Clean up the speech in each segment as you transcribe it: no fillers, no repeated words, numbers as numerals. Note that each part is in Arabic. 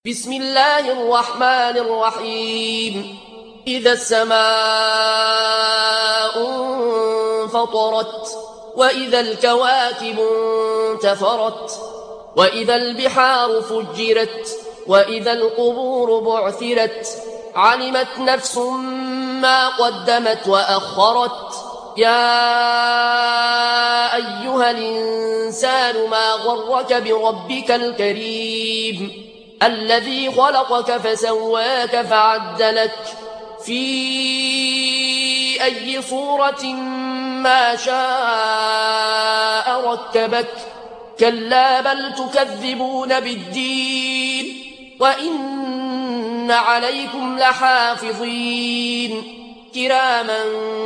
بسم الله الرحمن الرحيم. إذا السماء انفطرت، وإذا الكواكب انتثرت، وإذا البحار فجرت، وإذا القبور بعثرت، علمت نفس ما قدمت وأخرت. يا أيها الإنسان ما غرك بربك الكريم الذي خلقك فسواك فعدلك في أي صورة ما شاء ركبك. كلا بل تكذبون بالدين، وإن عليكم لحافظين كراما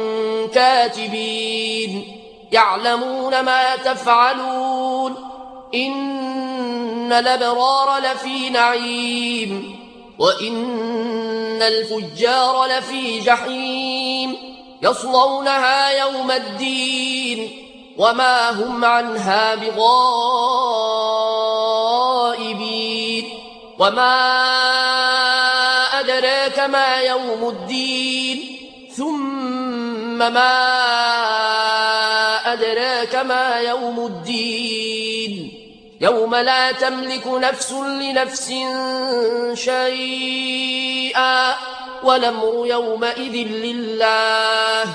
كاتبين يعلمون ما تفعلون. إن الأبرار لفي نعيم، وإن الفجار لفي جحيم يصلونها يوم الدين وما هم عنها بغائبين. وما أدراك ما يوم الدين، ثم ما أدراك ما يوم الدين. يوم لا تملك نفس لنفس شيئا، والأمر يومئذ لله.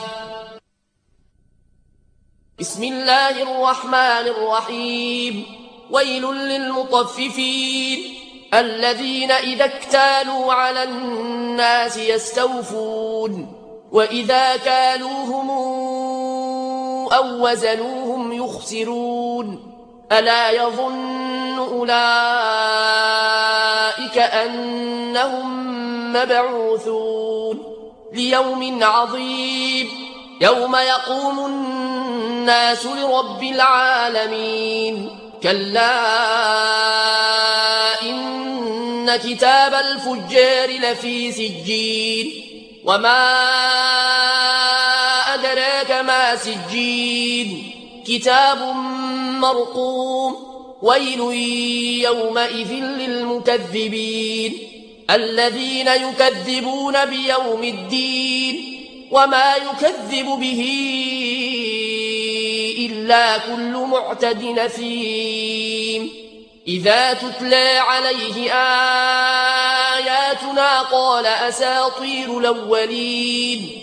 بسم الله الرحمن الرحيم. ويل للمطففين الذين إذا اكتالوا على الناس يستوفون، وإذا كالوهم أو وزنوهم يخسرون. ألا يظن أولئك أنهم مبعوثون ليوم عظيم يوم يقوم الناس لرب العالمين. كلا إن كتاب الفجار لفي سجين، وما أدراك ما سجين. كتاب مرقوم. ويل يومئذ للمكذبين الذين يكذبون بيوم الدين، وما يكذب به إلا كل معتد نثيم. إذا تتلى عليه آياتنا قال أساطير الأولين.